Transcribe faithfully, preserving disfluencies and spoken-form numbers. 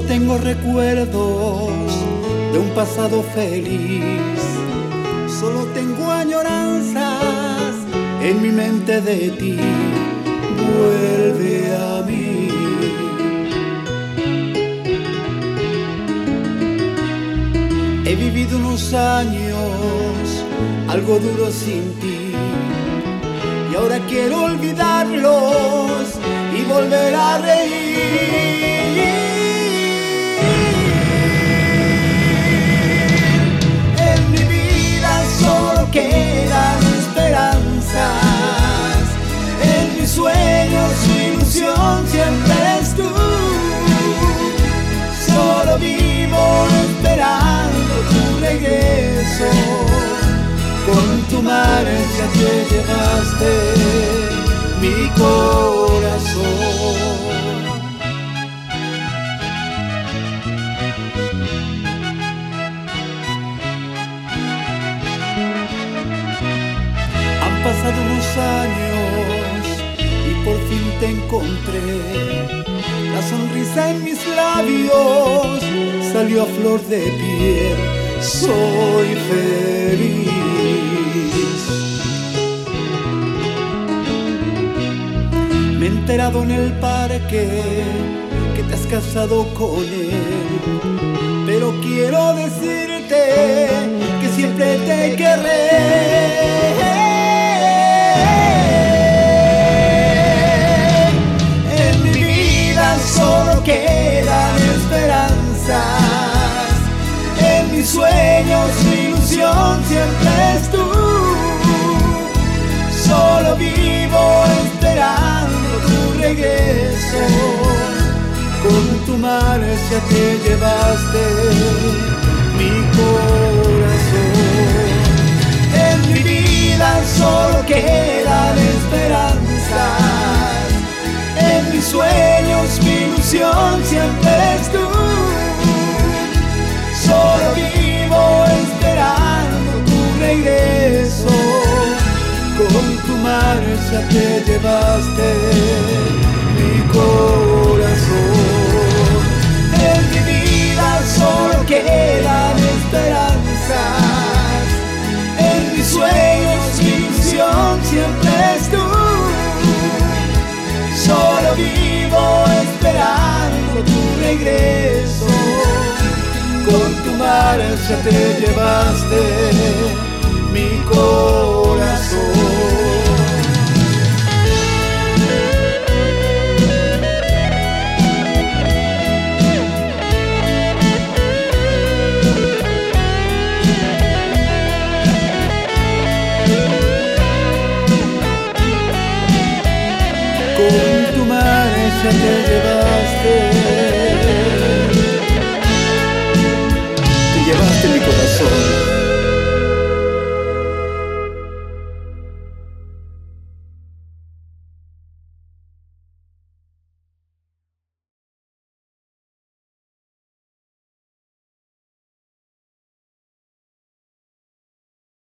tengo recuerdos de un pasado feliz, solo tengo añoranzas en mi mente de ti. Vuelve a mí. He vivido unos años algo duros sin ti, y ahora quiero olvidarlos y volver a reír. En mi vida solo quedan esperanzas, en mis sueños su ilusión siempre eres tú. Solo vivo esperando tu regreso, con tu marcha te llevaste mi corazón. Han pasado unos años y por fin te encontré. La sonrisa en mis labios salió a flor de piel. Soy feliz. Me he enterado en el parque que te has casado con él, pero quiero decirte que siempre te querré. En mi vida solo quedan esperanzas, en mis sueños mi ilusión siempre es tú. Solo vivo esperando tu regreso, con tu marcha te llevaste mi corazón. En mi vida solo quedan esperanzas, en mis sueños mi ilusión siempre es tú. Solo vivo esperando tu regreso, con tu marcha te llevaste mi corazón. En mi vida solo quedan esperanzas, en mis sueños mi ilusión siempre es tú. Solo vivo esperando tu regreso, con tu marcha te llevaste mi corazón. Con tu marcha te llevaste, te llevaste mi corazón.